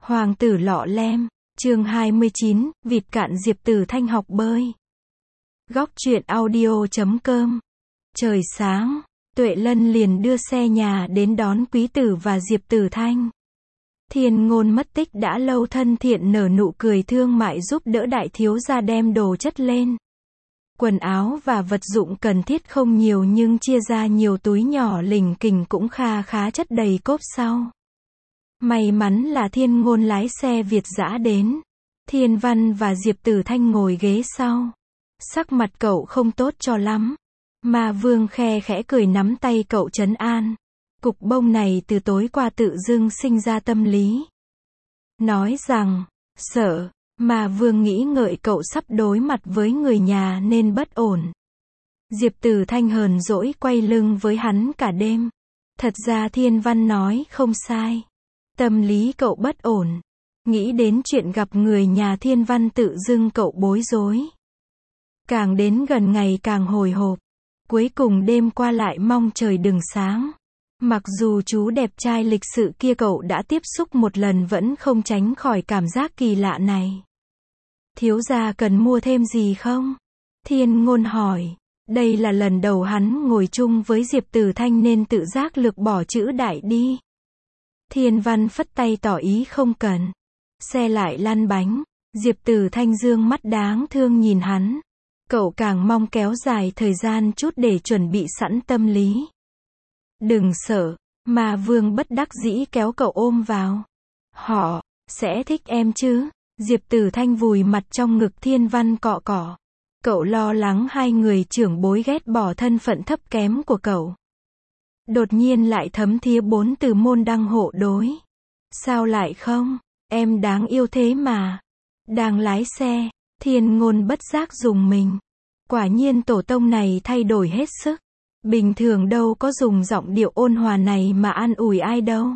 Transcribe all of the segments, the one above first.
Hoàng tử lọ lem, chương 29, vịt cạn Diệp Tử Thanh học bơi. Góc truyện audio.com. Trời sáng, Tuệ Lân liền đưa xe nhà đến đón Quý Tử và Diệp Tử Thanh. Thiên Ngôn mất tích đã lâu, thân thiện nở nụ cười thương mại giúp đỡ đại thiếu gia đem đồ chất lên. Quần áo và vật dụng cần thiết không nhiều nhưng chia ra nhiều túi nhỏ lình kình cũng kha khá chất đầy cốp sau. May mắn là Thiên Ngôn lái xe Việt dã đến. Thiên Văn và Diệp Tử Thanh ngồi ghế sau. Sắc mặt cậu không tốt cho lắm. Ma Vương khe khẽ cười nắm tay cậu trấn an. Cục bông này từ tối qua tự dưng sinh ra tâm lý. Nói rằng, sợ, Ma Vương nghĩ ngợi cậu sắp đối mặt với người nhà nên bất ổn. Diệp Tử Thanh hờn dỗi quay lưng với hắn cả đêm. Thật ra Thiên Văn nói không sai. Tâm lý cậu bất ổn. Nghĩ đến chuyện gặp người nhà Thiên Văn tự dưng cậu bối rối. Càng đến gần ngày càng hồi hộp. Cuối cùng đêm qua lại mong trời đừng sáng. Mặc dù chú đẹp trai lịch sự kia cậu đã tiếp xúc một lần vẫn không tránh khỏi cảm giác kỳ lạ này. Thiếu gia cần mua thêm gì không? Thiên Ngôn hỏi. Đây là lần đầu hắn ngồi chung với Diệp Tử Thanh nên tự giác lược bỏ chữ đại đi. Thiên Văn phất tay tỏ ý không cần. Xe lại lăn bánh. Diệp Tử Thanh dương mắt đáng thương nhìn hắn. Cậu càng mong kéo dài thời gian chút để chuẩn bị sẵn tâm lý. Đừng sợ, Ma Vương bất đắc dĩ kéo cậu ôm vào. Họ sẽ thích em chứ? Diệp Tử Thanh vùi mặt trong ngực Thiên Văn cọ cọ. Cậu lo lắng hai người trưởng bối ghét bỏ thân phận thấp kém của cậu. Đột nhiên lại thấm thía 4 từ môn đăng hộ đối. Sao lại không? Em đáng yêu thế mà. Đang lái xe, Thiên Ngôn bất giác rùng mình. Quả nhiên tổ tông này thay đổi hết sức. Bình thường đâu có dùng giọng điệu ôn hòa này mà an ủi ai đâu.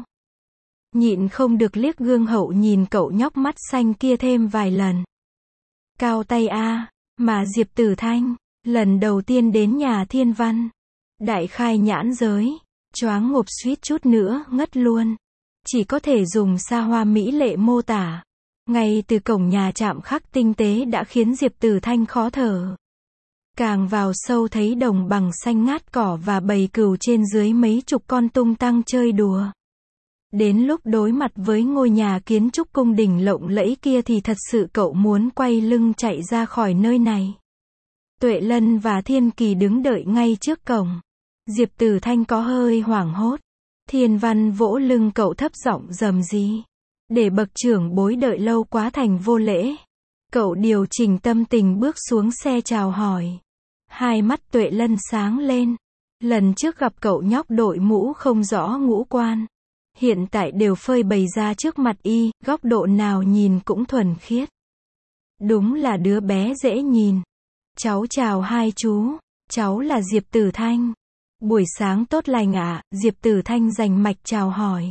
Nhịn không được liếc gương hậu nhìn cậu nhóc mắt xanh kia thêm vài lần. Cao tay a, mà Diệp Tử Thanh, lần đầu tiên đến nhà Thiên Văn. Đại khai nhãn giới, choáng ngộp suýt chút nữa ngất luôn. Chỉ có thể dùng xa hoa mỹ lệ mô tả. Ngay từ cổng nhà chạm khắc tinh tế đã khiến Diệp Tử Thanh khó thở. Càng vào sâu thấy đồng bằng xanh ngát cỏ và bầy cừu trên dưới mấy chục con tung tăng chơi đùa. Đến lúc đối mặt với ngôi nhà kiến trúc cung đình lộng lẫy kia thì thật sự cậu muốn quay lưng chạy ra khỏi nơi này. Tuệ Lân và Thiên Kỳ đứng đợi ngay trước cổng. Diệp Tử Thanh có hơi hoảng hốt. Thiên Văn vỗ lưng cậu thấp giọng rầm rì. Để bậc trưởng bối đợi lâu quá thành vô lễ. Cậu điều chỉnh tâm tình bước xuống xe chào hỏi. Hai mắt Tuệ Lân sáng lên. Lần trước gặp cậu nhóc đội mũ không rõ ngũ quan. Hiện tại đều phơi bày ra trước mặt y, góc độ nào nhìn cũng thuần khiết. Đúng là đứa bé dễ nhìn. Cháu chào hai chú. Cháu là Diệp Tử Thanh. Buổi sáng tốt lành ạ. Diệp Tử Thanh rành mạch chào hỏi.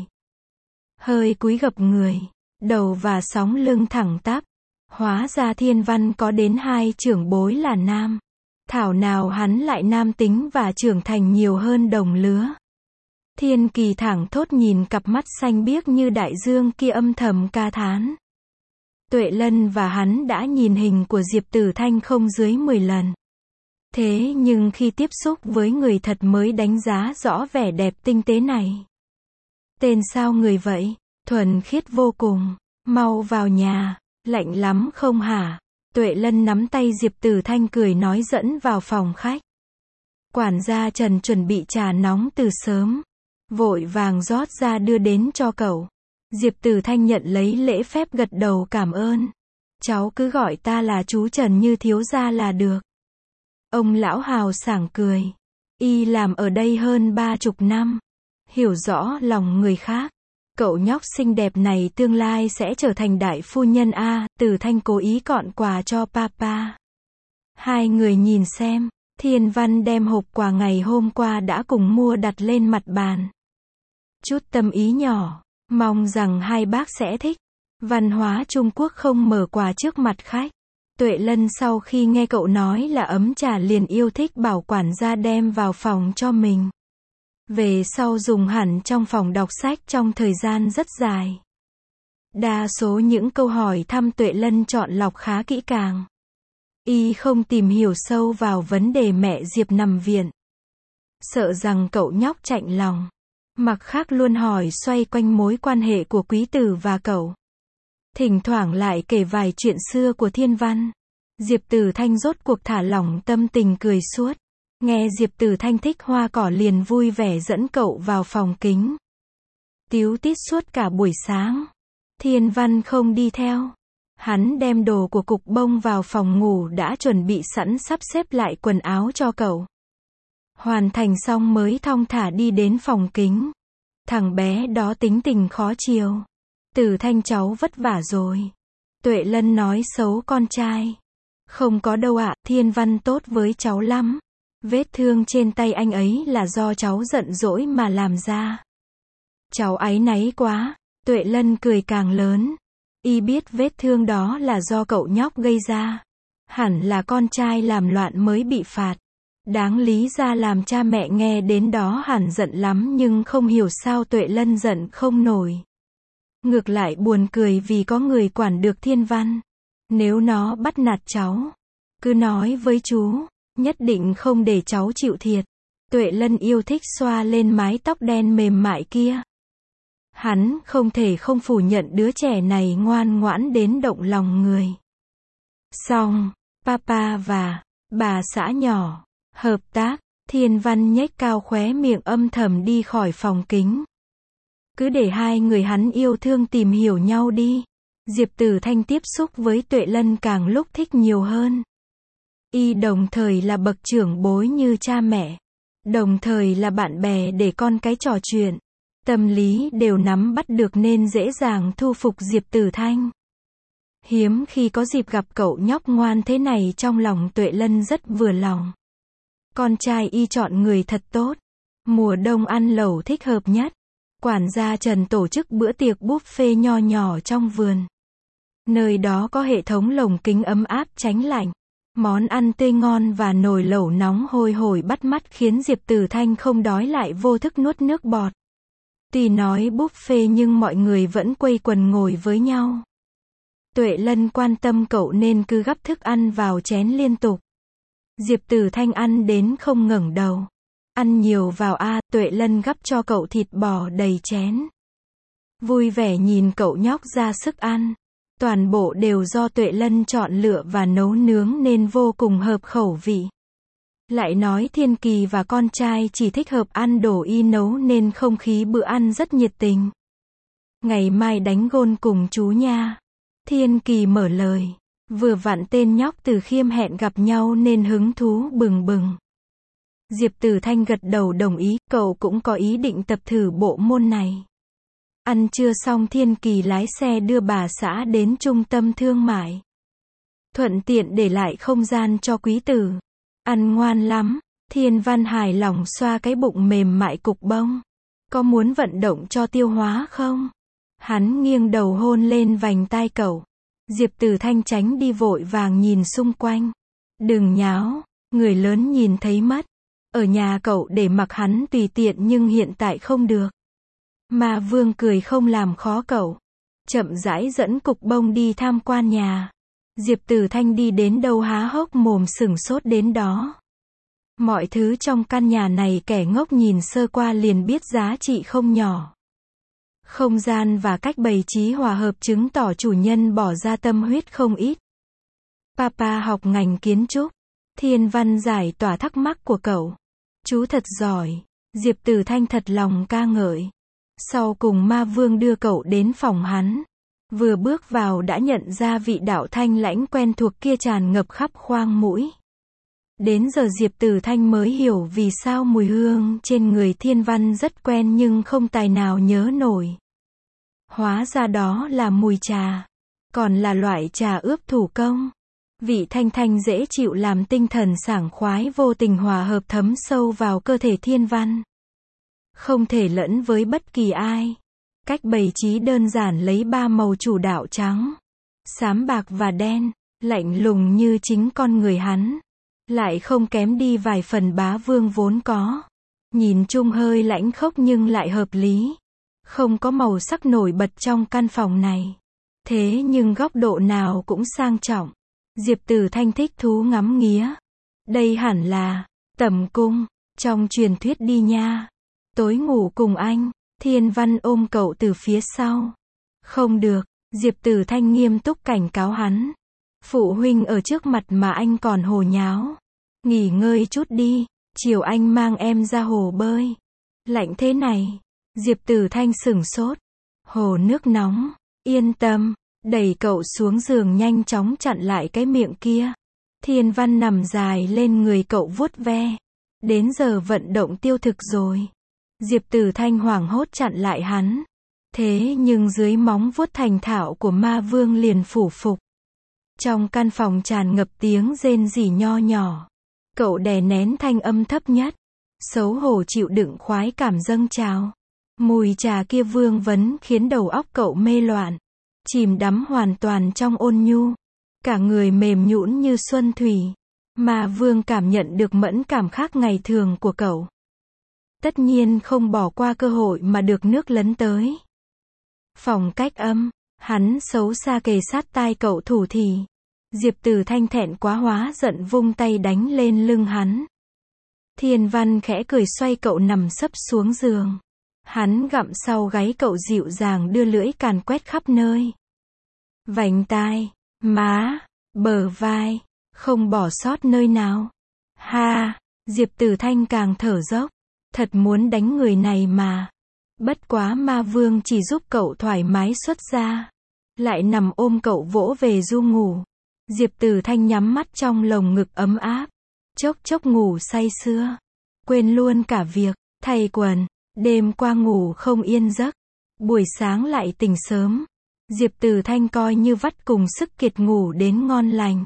Hơi cúi gập người. Đầu và sóng lưng thẳng tắp. Hóa ra Thiên Văn có đến hai trưởng bối là nam. Thảo nào hắn lại nam tính và trưởng thành nhiều hơn đồng lứa. Thiên Kỳ thẳng thốt nhìn cặp mắt xanh biếc như đại dương kia âm thầm ca thán. Tuệ Lân và hắn đã nhìn hình của Diệp Tử Thanh không dưới 10 lần. Thế nhưng khi tiếp xúc với người thật mới đánh giá rõ vẻ đẹp tinh tế này. Tên sao người vậy? Thuần khiết vô cùng. Mau vào nhà. Lạnh lắm không hả? Tuệ Lân nắm tay Diệp Tử Thanh cười nói dẫn vào phòng khách. Quản gia Trần chuẩn bị trà nóng từ sớm. Vội vàng rót ra đưa đến cho cậu. Diệp Tử Thanh nhận lấy lễ phép gật đầu cảm ơn. Cháu cứ gọi ta là chú Trần như thiếu gia là được. Ông lão hào sảng cười. Y làm ở đây hơn 30 năm. Hiểu rõ lòng người khác. Cậu nhóc xinh đẹp này tương lai sẽ trở thành đại phu nhân a. Tử Thanh cố ý gọn quà cho papa. Hai người nhìn xem. Thiên Văn đem hộp quà ngày hôm qua đã cùng mua đặt lên mặt bàn. Chút tâm ý nhỏ. Mong rằng hai bác sẽ thích. Văn hóa Trung Quốc không mở quà trước mặt khách. Tuệ Lân sau khi nghe cậu nói là ấm trà liền yêu thích bảo quản gia đem vào phòng cho mình. Về sau dùng hẳn trong phòng đọc sách trong thời gian rất dài. Đa số những câu hỏi thăm Tuệ Lân chọn lọc khá kỹ càng. Y không tìm hiểu sâu vào vấn đề mẹ Diệp nằm viện. Sợ rằng cậu nhóc chạnh lòng. Mặt khác luôn hỏi xoay quanh mối quan hệ của quý tử và cậu. Thỉnh thoảng lại kể vài chuyện xưa của Thiên Văn. Diệp Tử Thanh rốt cuộc thả lỏng tâm tình cười suốt. Nghe Diệp Tử Thanh thích hoa cỏ liền vui vẻ dẫn cậu vào phòng kính. Tíu tít suốt cả buổi sáng. Thiên Văn không đi theo. Hắn đem đồ của Cục Bông vào phòng ngủ đã chuẩn bị sẵn sắp xếp lại quần áo cho cậu. Hoàn thành xong mới thong thả đi đến phòng kính. Thằng bé đó tính tình khó chiều. Tử Thanh cháu vất vả rồi. Tuệ Lân nói xấu con trai. Không có đâu ạ, Thiên Văn tốt với cháu lắm. Vết thương trên tay anh ấy là do cháu giận dỗi mà làm ra. Cháu áy náy quá. Tuệ Lân cười càng lớn. Y biết vết thương đó là do cậu nhóc gây ra. Hẳn là con trai làm loạn mới bị phạt. Đáng lý ra làm cha mẹ nghe đến đó hẳn giận lắm nhưng không hiểu sao Tuệ Lân giận không nổi. Ngược lại buồn cười vì có người quản được Thiên Văn. Nếu nó bắt nạt cháu, cứ nói với chú, nhất định không để cháu chịu thiệt. Tuệ Lân yêu thích xoa lên mái tóc đen mềm mại kia. Hắn không thể không phủ nhận đứa trẻ này ngoan ngoãn đến động lòng người. Xong, papa và bà xã nhỏ hợp tác. Thiên Văn nhếch cao khóe miệng âm thầm đi khỏi phòng kính. Cứ để hai người hắn yêu thương tìm hiểu nhau đi. Diệp Tử Thanh tiếp xúc với Tuệ Lân càng lúc thích nhiều hơn. Y đồng thời là bậc trưởng bối như cha mẹ. Đồng thời là bạn bè để con cái trò chuyện. Tâm lý đều nắm bắt được nên dễ dàng thu phục Diệp Tử Thanh. Hiếm khi có dịp gặp cậu nhóc ngoan thế này, trong lòng Tuệ Lân rất vừa lòng. Con trai y chọn người thật tốt. Mùa đông ăn lẩu thích hợp nhất. Quản gia Trần tổ chức bữa tiệc buffet nho nhỏ trong vườn. Nơi đó có hệ thống lồng kính ấm áp tránh lạnh. Món ăn tươi ngon và nồi lẩu nóng hôi hổi bắt mắt khiến Diệp Tử Thanh không đói lại vô thức nuốt nước bọt. Tuy nói buffet nhưng mọi người vẫn quây quần ngồi với nhau. Tuệ Lân quan tâm cậu nên cứ gắp thức ăn vào chén liên tục. Diệp Tử Thanh ăn đến không ngẩng đầu. Ăn nhiều vào a, Tuệ Lân gắp cho cậu thịt bò đầy chén. Vui vẻ nhìn cậu nhóc ra sức ăn. Toàn bộ đều do Tuệ Lân chọn lựa và nấu nướng nên vô cùng hợp khẩu vị. Lại nói Thiên Kỳ và con trai chỉ thích hợp ăn đồ y nấu nên không khí bữa ăn rất nhiệt tình. Ngày mai đánh gôn cùng chú nha. Thiên Kỳ mở lời. Vừa vặn tên nhóc Từ Khiêm hẹn gặp nhau nên hứng thú bừng bừng. Diệp Tử Thanh gật đầu đồng ý, cậu cũng có ý định tập thử bộ môn này. Ăn trưa xong Thiên Kỳ lái xe đưa bà xã đến trung tâm thương mại. Thuận tiện để lại không gian cho quý tử. Ăn ngoan lắm. Thiên Văn hài lòng xoa cái bụng mềm mại Cục Bông. Có muốn vận động cho tiêu hóa không? Hắn nghiêng đầu hôn lên vành tai cậu. Diệp Tử Thanh tránh đi vội vàng nhìn xung quanh. Đừng nháo, người lớn nhìn thấy mất. Ở nhà cậu để mặc hắn tùy tiện nhưng hiện tại không được. Ma Vương cười không làm khó cậu. Chậm rãi dẫn Cục Bông đi tham quan nhà. Diệp Tử Thanh đi đến đâu há hốc mồm sửng sốt đến đó. Mọi thứ trong căn nhà này kẻ ngốc nhìn sơ qua liền biết giá trị không nhỏ. Không gian và cách bày trí hòa hợp chứng tỏ chủ nhân bỏ ra tâm huyết không ít. Papa học ngành kiến trúc. Thiên Văn giải tỏa thắc mắc của cậu. Chú thật giỏi. Diệp Tử Thanh thật lòng ca ngợi. Sau cùng Ma Vương đưa cậu đến phòng hắn. Vừa bước vào đã nhận ra vị đạo thanh lãnh quen thuộc kia tràn ngập khắp khoang mũi. Đến giờ Diệp Tử Thanh mới hiểu vì sao mùi hương trên người Thiên Văn rất quen nhưng không tài nào nhớ nổi. Hóa ra đó là mùi trà. Còn là loại trà ướp thủ công. Vị thanh thanh dễ chịu làm tinh thần sảng khoái vô tình hòa hợp thấm sâu vào cơ thể Thiên Văn. Không thể lẫn với bất kỳ ai. Cách bày trí đơn giản lấy ba màu chủ đạo trắng, xám bạc và đen, lạnh lùng như chính con người hắn. Lại không kém đi vài phần Bá Vương vốn có. Nhìn chung hơi lãnh khốc nhưng lại hợp lý. Không có màu sắc nổi bật trong căn phòng này. Thế nhưng góc độ nào cũng sang trọng. Diệp Tử Thanh thích thú ngắm nghía. Đây hẳn là tẩm cung, trong truyền thuyết đi nha. Tối ngủ cùng anh, Thiên Văn ôm cậu từ phía sau. Không được, Diệp Tử Thanh nghiêm túc cảnh cáo hắn. Phụ huynh ở trước mặt mà anh còn hồ nháo. Nghỉ ngơi chút đi, chiều anh mang em ra hồ bơi. Lạnh thế này. Diệp Tử Thanh sửng sốt. Hồ nước nóng, yên tâm, đẩy cậu xuống giường nhanh chóng chặn lại cái miệng kia. Thiên Văn nằm dài lên người cậu vuốt ve. Đến giờ vận động tiêu thực rồi. Diệp Tử Thanh hoảng hốt chặn lại hắn. Thế nhưng dưới móng vuốt thành thạo của ma vương liền phủ phục. Trong căn phòng tràn ngập tiếng rên rỉ nho nhỏ. Cậu đè nén thanh âm thấp nhất. Xấu hổ chịu đựng khoái cảm dâng trào. Mùi trà kia vương vấn khiến đầu óc cậu mê loạn. Chìm đắm hoàn toàn trong ôn nhu. Cả người mềm nhũn như xuân thủy. Ma vương cảm nhận được mẫn cảm khác ngày thường của cậu. Tất nhiên không bỏ qua cơ hội mà được nước lấn tới. Phòng cách âm, hắn xấu xa kề sát tai cậu thủ thỉ. Diệp Tử Thanh thẹn quá hóa giận vung tay đánh lên lưng hắn. Thiên Văn khẽ cười xoay cậu nằm sấp xuống giường. Hắn gặm sau gáy cậu dịu dàng đưa lưỡi càn quét khắp nơi. Vành tai, má, bờ vai, không bỏ sót nơi nào. Ha, Diệp Tử Thanh càng thở dốc. Thật muốn đánh người này mà. Bất quá ma vương chỉ giúp cậu thoải mái xuất ra. Lại nằm ôm cậu vỗ về ru ngủ. Diệp Tử Thanh nhắm mắt trong lồng ngực ấm áp. Chốc chốc ngủ say sưa. Quên luôn cả việc thay quần. Đêm qua ngủ không yên giấc. Buổi sáng lại tỉnh sớm. Diệp Tử Thanh coi như vắt cùng sức kiệt ngủ đến ngon lành.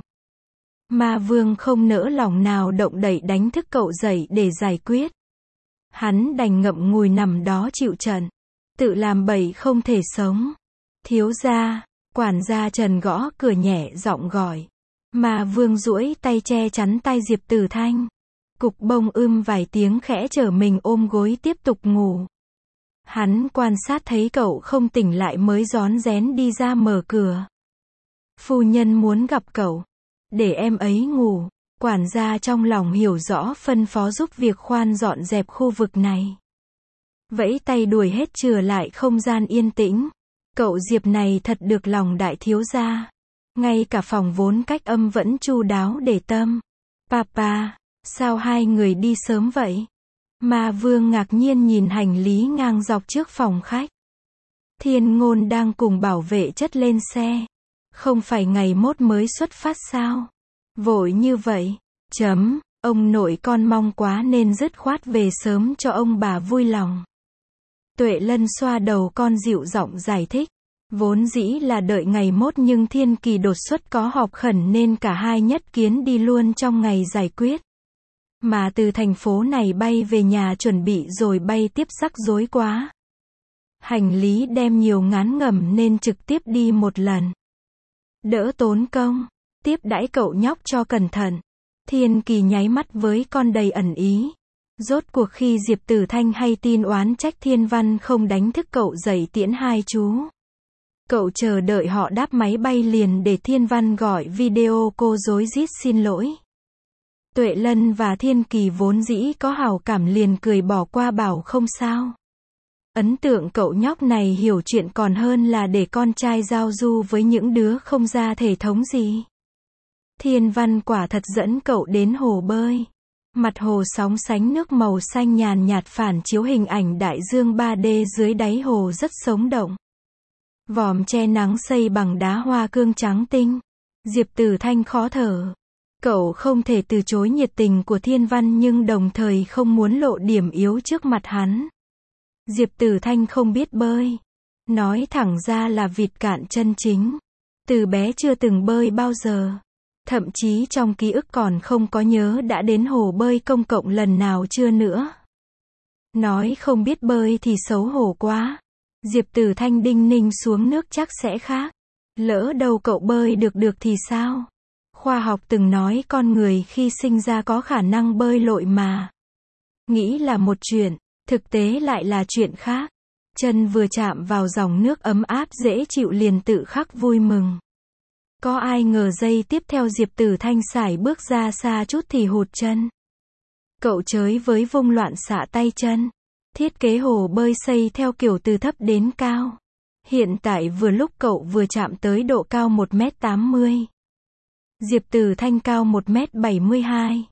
Ma vương không nỡ lòng nào động đậy đánh thức cậu dậy để giải quyết. Hắn đành ngậm ngùi nằm đó chịu trận. Tự làm bậy không thể sống. Thiếu gia, quản gia Trần gõ cửa nhẹ giọng gọi. Ma vương duỗi tay che chắn tai Diệp Tử Thanh. Cục bông vài tiếng khẽ trở mình ôm gối tiếp tục ngủ. Hắn quan sát thấy cậu không tỉnh lại mới rón rén đi ra mở cửa. Phu nhân muốn gặp cậu. Để em ấy ngủ. Quản gia trong lòng hiểu rõ phân phó giúp việc khoan dọn dẹp khu vực này. Vẫy tay đuổi hết trừ lại không gian yên tĩnh. Cậu Diệp này thật được lòng đại thiếu gia. Ngay cả phòng vốn cách âm vẫn chu đáo để tâm. Papa, sao hai người đi sớm vậy? Ma vương ngạc nhiên nhìn hành lý ngang dọc trước phòng khách. Thiên Ngôn đang cùng bảo vệ chất lên xe. Không phải ngày mốt mới xuất phát sao? Vội như vậy. Ông nội con mong quá nên dứt khoát về sớm cho ông bà vui lòng. Tuệ Lân xoa đầu con dịu giọng giải thích. Vốn dĩ là đợi ngày mốt nhưng Thiên Kỳ đột xuất có họp khẩn nên cả hai nhất kiến đi luôn trong ngày giải quyết. Mà từ thành phố này bay về nhà chuẩn bị rồi bay tiếp rắc rối quá. Hành lý đem nhiều ngán ngẩm nên trực tiếp đi một lần. Đỡ tốn công. Tiếp đãi cậu nhóc cho cẩn thận. Thiên Kỳ nháy mắt với con đầy ẩn ý. Rốt cuộc khi Diệp Tử Thanh hay tin oán trách Thiên Văn không đánh thức cậu dậy tiễn hai chú. Cậu chờ đợi họ đáp máy bay liền để Thiên Văn gọi video cô rối rít xin lỗi. Tuệ Lân và Thiên Kỳ vốn dĩ có hảo cảm liền cười bỏ qua bảo không sao. Ấn tượng cậu nhóc này hiểu chuyện còn hơn là để con trai giao du với những đứa không ra thể thống gì. Thiên Văn quả thật dẫn cậu đến hồ bơi. Mặt hồ sóng sánh nước màu xanh nhàn nhạt phản chiếu hình ảnh đại dương 3D dưới đáy hồ rất sống động. Vòm che nắng xây bằng đá hoa cương trắng tinh. Diệp Tử Thanh khó thở. Cậu không thể từ chối nhiệt tình của Thiên Văn nhưng đồng thời không muốn lộ điểm yếu trước mặt hắn. Diệp Tử Thanh không biết bơi. Nói thẳng ra là vịt cạn chân chính. Từ bé chưa từng bơi bao giờ. Thậm chí trong ký ức còn không có nhớ đã đến hồ bơi công cộng lần nào chưa nữa. Nói không biết bơi thì xấu hổ quá. Diệp Tử Thanh đinh ninh xuống nước chắc sẽ khác. Lỡ đâu cậu bơi được thì sao? Khoa học từng nói con người khi sinh ra có khả năng bơi lội mà. Nghĩ là một chuyện, thực tế lại là chuyện khác. Chân vừa chạm vào dòng nước ấm áp dễ chịu liền tự khắc vui mừng. Có ai ngờ giây tiếp theo Diệp Tử Thanh sải bước ra xa chút thì hụt chân. Cậu chới với vung loạn xạ tay chân. Thiết kế hồ bơi xây theo kiểu từ thấp đến cao. Hiện tại vừa lúc cậu vừa chạm tới độ cao 1m80. Diệp Tử Thanh cao 1m72.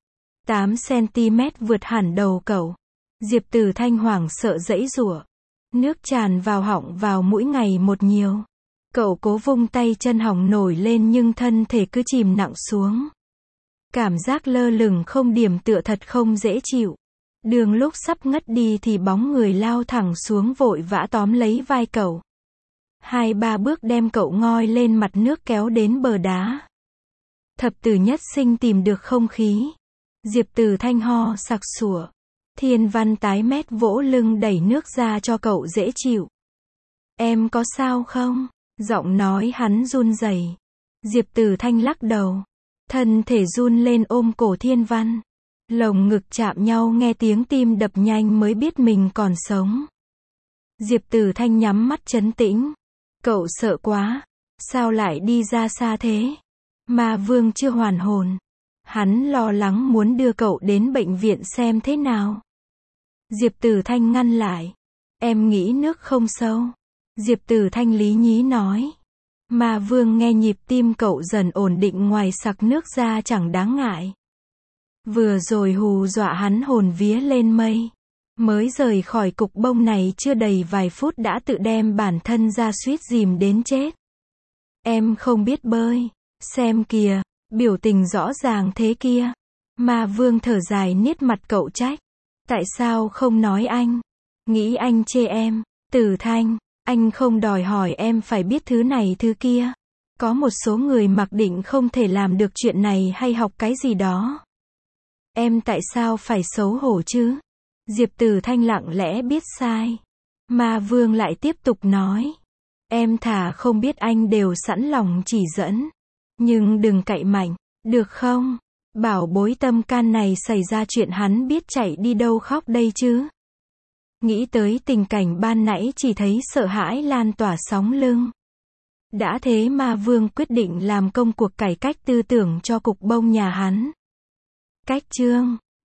8cm vượt hẳn đầu cậu. Diệp Tử Thanh hoảng sợ giãy giụa. Nước tràn vào họng vào mũi ngày một nhiều. Cậu cố vung tay chân hỏng nổi lên nhưng thân thể cứ chìm nặng xuống. Cảm giác lơ lửng không điểm tựa thật không dễ chịu. Đường lúc sắp ngất đi thì bóng người lao thẳng xuống vội vã tóm lấy vai cậu. 2-3 bước đem cậu ngoi lên mặt nước kéo đến bờ đá. Thập tử nhất sinh tìm được không khí. Diệp Tử Thanh ho sặc sủa. Thiên Văn tái mét vỗ lưng đẩy nước ra cho cậu dễ chịu. Em có sao không? Giọng nói hắn run rẩy. Diệp Tử Thanh lắc đầu. Thân thể run lên ôm cổ Thiên Văn. Lồng ngực chạm nhau nghe tiếng tim đập nhanh mới biết mình còn sống. Diệp Tử Thanh nhắm mắt trấn tĩnh. Cậu sợ quá. Sao lại đi ra xa thế? Ma Vương chưa hoàn hồn. Hắn lo lắng muốn đưa cậu đến bệnh viện xem thế nào. Diệp Tử Thanh ngăn lại. Em nghĩ nước không sâu. Diệp Tử Thanh lý nhí nói. Ma Vương nghe nhịp tim cậu dần ổn định ngoài sặc nước ra chẳng đáng ngại. Vừa rồi hù dọa hắn hồn vía lên mây. Mới rời khỏi cục bông này chưa đầy vài phút đã tự đem bản thân ra suýt dìm đến chết. Em không biết bơi. Xem kìa, biểu tình rõ ràng thế kia. Ma Vương thở dài niết mặt cậu trách. Tại sao không nói anh? Nghĩ anh chê em. Tử Thanh, anh không đòi hỏi em phải biết thứ này thứ kia. Có một số người mặc định không thể làm được chuyện này hay học cái gì đó. Em tại sao phải xấu hổ chứ? Diệp Tử Thanh lặng lẽ biết sai. Ma Vương lại tiếp tục nói. Em thà không biết anh đều sẵn lòng chỉ dẫn. Nhưng đừng cậy mạnh, được không? Bảo bối tâm can này xảy ra chuyện hắn biết chạy đi đâu khóc đây chứ. Nghĩ tới tình cảnh ban nãy chỉ thấy sợ hãi lan tỏa sóng lưng. Đã thế Ma Vương quyết định làm công cuộc cải cách tư tưởng cho cục bông nhà hắn. Cách chương